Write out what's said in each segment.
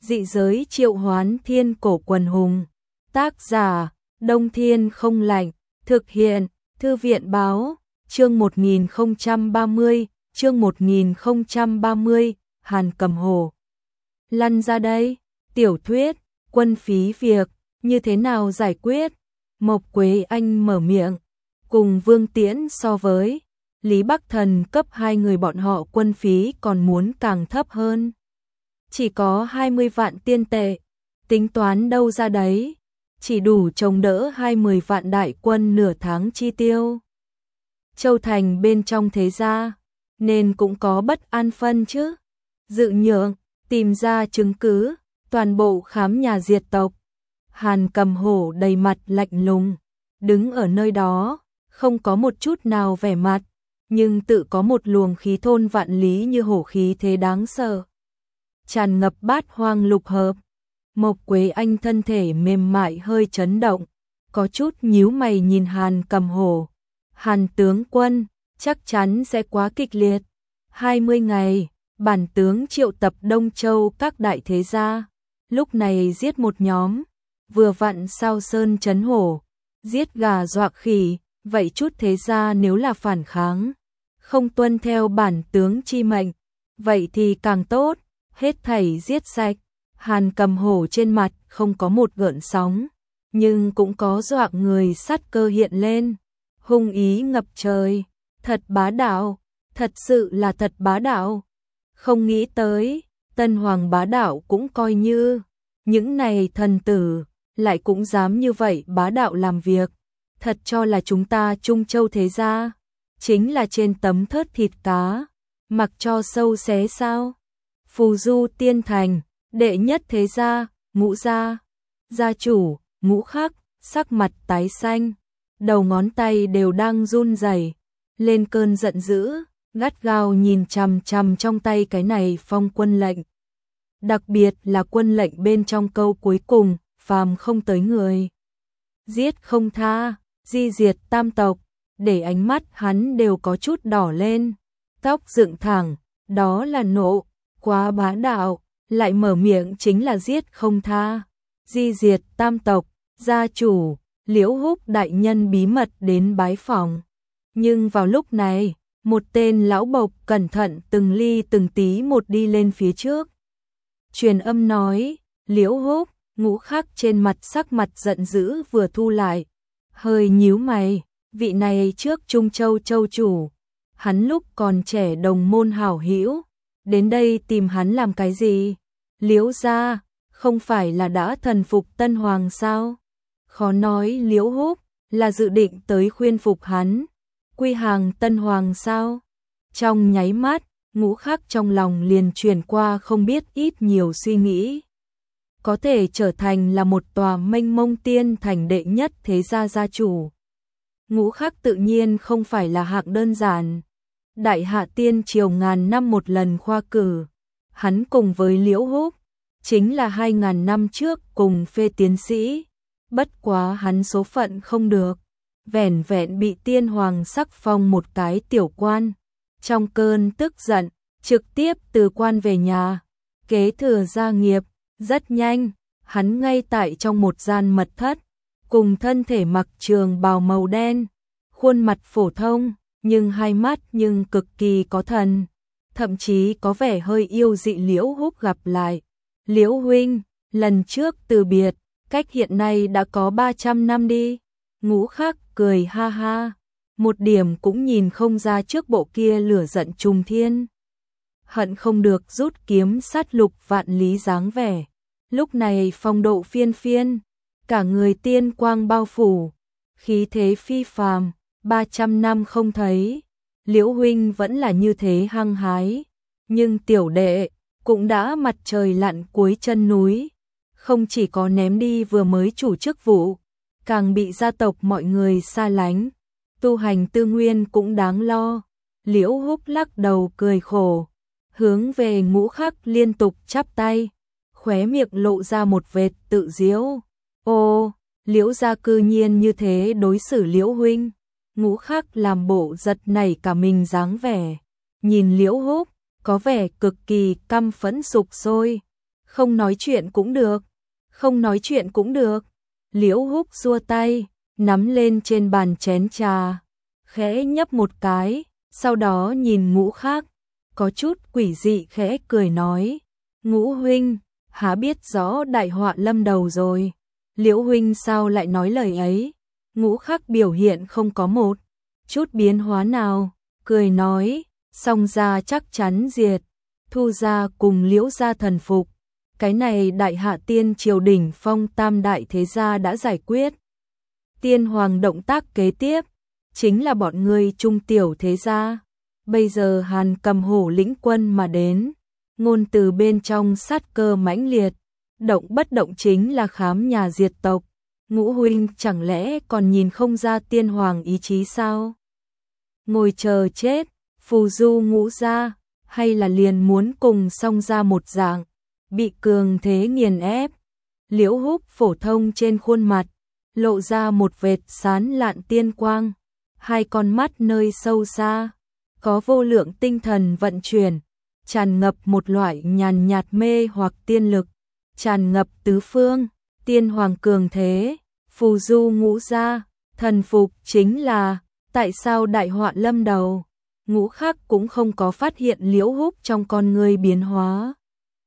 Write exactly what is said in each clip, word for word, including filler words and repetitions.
Dị giới triệu hoán thiên cổ quần hùng. Tác giả, Đông Thiên không lạnh. Thực hiện, Thư viện báo, chương một nghìn không trăm ba mươi, chương một nghìn không trăm ba mươi, Hàn Cầm Hổ. Lăn ra đây, tiểu thuyết, quân phí việc, như thế nào giải quyết? Mộc Quế Anh mở miệng, cùng Vương Tiễn so với Lý Bắc Thần cấp hai người bọn họ quân phí còn muốn càng thấp hơn. Chỉ có hai mươi vạn tiên tệ, tính toán đâu ra đấy, chỉ đủ chống đỡ hai mươi vạn đại quân nửa tháng chi tiêu. Châu Thành bên trong thế gia, nên cũng có bất an phân chứ. Dự nhượng, tìm ra chứng cứ, toàn bộ khám nhà diệt tộc. Hàn Cầm Hổ đầy mặt lạnh lùng, đứng ở nơi đó, không có một chút nào vẻ mặt, nhưng tự có một luồng khí thôn vạn lý như hổ khí thế đáng sợ. Tràn ngập bát hoang lục hợp. Mộc Quế Anh thân thể mềm mại hơi chấn động, có chút nhíu mày nhìn Hàn Cầm Hổ. Hàn tướng quân, chắc chắn sẽ quá kịch liệt. hai mươi ngày, bản tướng triệu tập Đông Châu các đại thế gia, lúc này giết một nhóm, vừa vặn sao sơn chấn hổ, giết gà dọa khỉ, vậy chút thế gia nếu là phản kháng, không tuân theo bản tướng chi mệnh, vậy thì càng tốt, hết thảy giết sạch. Hàn Cầm Hổ trên mặt không có một gợn sóng, nhưng cũng có dọa người sát cơ hiện lên, hung ý ngập trời, thật bá đạo, thật sự là thật bá đạo. Không nghĩ tới, Tân Hoàng bá đạo cũng coi như, những này thần tử, lại cũng dám như vậy bá đạo làm việc, thật cho là chúng ta Trung Châu thế gia, chính là trên tấm thớt thịt cá, mặc cho sâu xé sao. Phù Du Tiên Thành, đệ nhất thế gia, Ngũ gia, gia chủ, Ngũ Khắc, sắc mặt tái xanh, đầu ngón tay đều đang run rẩy, lên cơn giận dữ, gắt gao nhìn chằm chằm trong tay cái này phong quân lệnh. Đặc biệt là quân lệnh bên trong câu cuối cùng, phàm không tới người, giết không tha, di diệt tam tộc, để ánh mắt hắn đều có chút đỏ lên, tóc dựng thẳng, đó là nộ, quá bá đạo, lại mở miệng chính là giết không tha, di diệt tam tộc. Gia chủ, Liễu Húc đại nhân bí mật đến bái phỏng. Nhưng vào lúc này, một tên lão bộc cẩn thận từng ly từng tí một đi lên phía trước. Truyền âm nói, Liễu Húc, Ngũ Khắc trên mặt sắc mặt giận dữ vừa thu lại, hơi nhíu mày, vị này trước Trung Châu châu chủ, hắn lúc còn trẻ đồng môn hảo hữu, đến đây tìm hắn làm cái gì? Liễu gia, không phải là đã thần phục Tân Hoàng sao? Khó nói Liễu Húc là dự định tới khuyên phục hắn, quy hàng Tân Hoàng sao? Trong nháy mắt, Ngũ Khắc trong lòng liền truyền qua không biết ít nhiều suy nghĩ. Có thể trở thành là một tòa mênh mông tiên thành đệ nhất thế gia gia chủ. Ngũ Khắc tự nhiên không phải là hạng đơn giản. Đại hạ tiên triều ngàn năm một lần khoa cử, hắn cùng với Liễu Húc, chính là hai ngàn năm trước cùng phê tiến sĩ, bất quá hắn số phận không được, vẻn vẹn bị tiên hoàng sắc phong một cái tiểu quan, trong cơn tức giận, trực tiếp từ quan về nhà, kế thừa gia nghiệp, rất nhanh, hắn ngay tại trong một gian mật thất, cùng thân thể mặc trường bào màu đen, khuôn mặt phổ thông, nhưng hai mắt nhưng cực kỳ có thần, thậm chí có vẻ hơi yêu dị Liễu Húc gặp lại. Liễu huynh, lần trước từ biệt, cách hiện nay đã có ba trăm năm đi. Ngũ Khắc cười ha ha, một điểm cũng nhìn không ra trước bộ kia lửa giận trùng thiên. Hận không được rút kiếm sát lục vạn lý dáng vẻ. Lúc này phong độ phiên phiên, cả người tiên quang bao phủ, khí thế phi phàm, ba trăm năm không thấy. Liễu huynh vẫn là như thế hăng hái, nhưng tiểu đệ cũng đã mặt trời lặn cuối chân núi, không chỉ có ném đi vừa mới chủ chức vụ, càng bị gia tộc mọi người xa lánh, tu hành tư nguyên cũng đáng lo. Liễu Húc lắc đầu cười khổ, hướng về Ngũ Khắc liên tục chắp tay, khóe miệng lộ ra một vệt tự giễu. Ô, Liễu gia cư nhiên như thế đối xử Liễu huynh. Ngũ Khắc làm bộ giật nảy cả mình dáng vẻ, nhìn Liễu Húc, có vẻ cực kỳ căm phẫn sục sôi. Không nói chuyện cũng được, không nói chuyện cũng được. Liễu Húc giơ tay, nắm lên trên bàn chén trà, khẽ nhấp một cái, sau đó nhìn Ngũ Khắc, có chút quỷ dị khẽ cười nói, Ngũ huynh, há biết rõ đại họa lâm đầu rồi. Liễu huynh sao lại nói lời ấy? Ngũ Khắc biểu hiện không có một chút biến hóa nào, cười nói, Song gia chắc chắn diệt, Thu gia cùng Liễu gia thần phục. Cái này đại hạ tiên triều đỉnh phong tam đại thế gia đã giải quyết. Tiên hoàng động tác kế tiếp chính là bọn ngươi trung tiểu thế gia. Bây giờ Hàn Cầm Hổ lĩnh quân mà đến, ngôn từ bên trong sát cơ mãnh liệt, động bất động chính là khám nhà diệt tộc. Ngũ huynh chẳng lẽ còn nhìn không ra tiên hoàng ý chí sao? Ngồi chờ chết, phù du Ngũ gia, hay là liền muốn cùng Song gia một dạng, bị cường thế nghiền ép. Liễu Húc phổ thông trên khuôn mặt, lộ ra một vệt sán lạn tiên quang, hai con mắt nơi sâu xa, có vô lượng tinh thần vận chuyển, tràn ngập một loại nhàn nhạt mê hoặc tiên lực, tràn ngập tứ phương, tiên hoàng cường thế, phù du Ngũ gia, thần phục chính là, tại sao đại họa lâm đầu? Ngũ Khắc cũng không có phát hiện Liễu Húc trong con người biến hóa.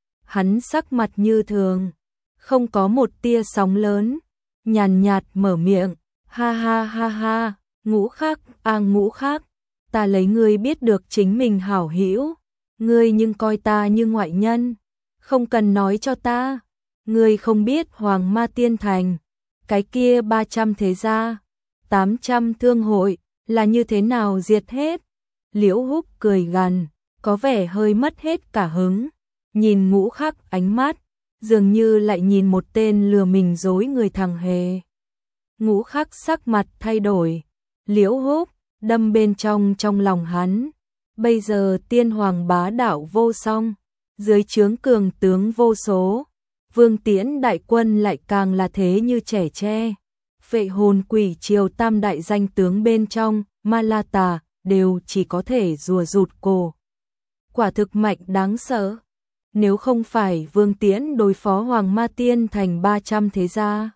Hắn sắc mặt như thường, không có một tia sóng lớn, nhàn nhạt mở miệng, ha ha ha ha, Ngũ Khắc, a Ngũ Khắc, ta lấy ngươi biết được chính mình hảo hữu, ngươi nhưng coi ta như ngoại nhân, không cần nói cho ta, ngươi không biết Hoàng Ma Tiên Thành, cái kia ba trăm thế gia, tám trăm thương hội, là như thế nào diệt hết. Liễu Húc cười gằn, có vẻ hơi mất hết cả hứng, nhìn Ngũ Khắc ánh mắt, dường như lại nhìn một tên lừa mình dối người thằng hề. Ngũ Khắc sắc mặt thay đổi, Liễu Húc đâm bên trong trong lòng hắn, bây giờ tiên hoàng bá đạo vô song, dưới trướng cường tướng vô số, Vương Tiễn đại quân lại càng là thế như trẻ tre, Phệ Hồn Quỷ triều tam đại danh tướng bên trong, Ma La Tà đều chỉ có thể rùa rụt cổ. Quả thực mạnh đáng sợ. Nếu không phải Vương Tiễn đối phó Hoàng Ma Tiên Thành ba trăm thế gia,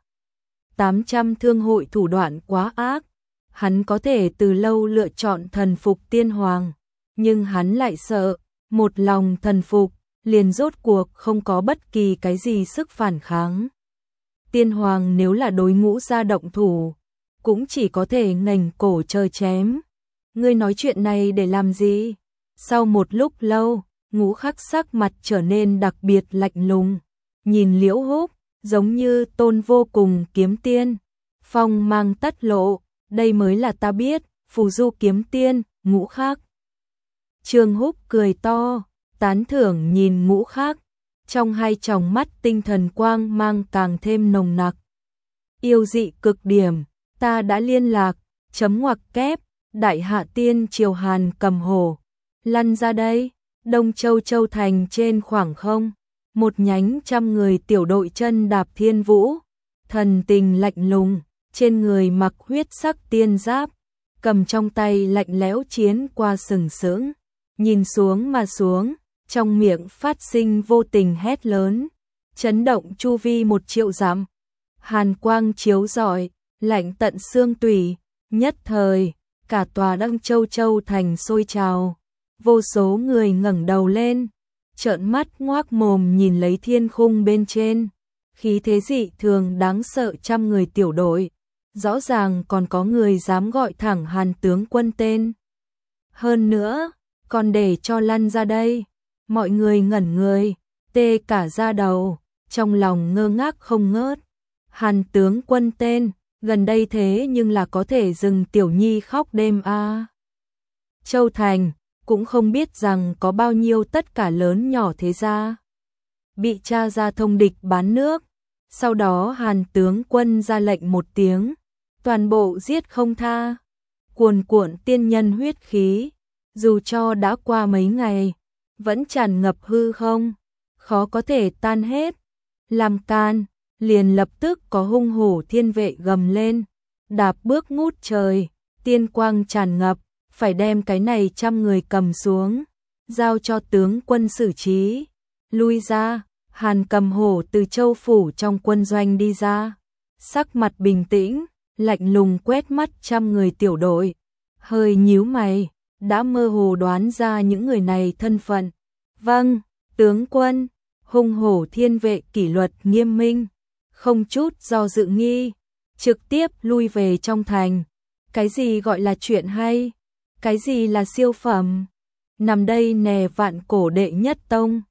tám trăm thương hội thủ đoạn quá ác, hắn có thể từ lâu lựa chọn thần phục tiên hoàng, nhưng hắn lại sợ, một lòng thần phục, liền rốt cuộc không có bất kỳ cái gì sức phản kháng. Tiên hoàng nếu là đối Ngũ gia động thủ, cũng chỉ có thể ngành cổ chờ chém. Ngươi nói chuyện này để làm gì? Sau một lúc lâu, Ngũ Khắc sắc mặt trở nên đặc biệt lạnh lùng, nhìn Liễu Húc, giống như tôn vô cùng kiếm tiên, phong mang tất lộ, đây mới là ta biết, phù du kiếm tiên, Ngũ Khắc. Trương Húc cười to, tán thưởng nhìn Ngũ Khắc, trong hai tròng mắt tinh thần quang mang càng thêm nồng nặc. Yêu dị cực điểm, ta đã liên lạc, chấm ngoặc kép, đại hạ tiên triều Hàn Cầm Hổ, lăn ra đây. Đông Châu Châu Thành trên khoảng không, một nhánh trăm người tiểu đội chân đạp thiên vũ, thần tình lạnh lùng, trên người mặc huyết sắc tiên giáp, cầm trong tay lạnh lẽo chiến qua sừng sững, nhìn xuống mà xuống, trong miệng phát sinh vô tình hét lớn, chấn động chu vi một triệu dặm. Hàn quang chiếu rọi, lạnh tận xương tủy, nhất thời, cả tòa Đông Châu Châu Thành sôi trào. Vô số người ngẩng đầu lên, trợn mắt ngoác mồm nhìn lấy thiên khung bên trên, khí thế dị thường đáng sợ trăm người tiểu đội, rõ ràng còn có người dám gọi thẳng Hàn tướng quân tên. Hơn nữa, còn để cho lăn ra đây, mọi người ngẩn người, tê cả da đầu, trong lòng ngơ ngác không ngớt. Hàn tướng quân tên, gần đây thế nhưng là có thể dừng tiểu nhi khóc đêm a. À. Châu Thành cũng không biết rằng có bao nhiêu tất cả lớn nhỏ thế gia bị tra ra thông địch bán nước, sau đó Hàn tướng quân ra lệnh một tiếng, toàn bộ giết không tha, cuồn cuộn tiên nhân huyết khí, dù cho đã qua mấy ngày, vẫn tràn ngập hư không, khó có thể tan hết. Làm can, liền lập tức có hung hổ thiên vệ gầm lên, đạp bước ngút trời, tiên quang tràn ngập, phải đem cái này trăm người cầm xuống, giao cho tướng quân xử trí. Lui ra, Hàn Cầm Hổ từ châu phủ trong quân doanh đi ra, sắc mặt bình tĩnh, lạnh lùng quét mắt trăm người tiểu đội, hơi nhíu mày, đã mơ hồ đoán ra những người này thân phận. Vâng, tướng quân. Hung hổ thiên vệ kỷ luật nghiêm minh, không chút do dự nghi, trực tiếp lui về trong thành. Cái gì gọi là chuyện hay? Cái gì là siêu phẩm? Nằm đây nè vạn cổ đệ nhất tông.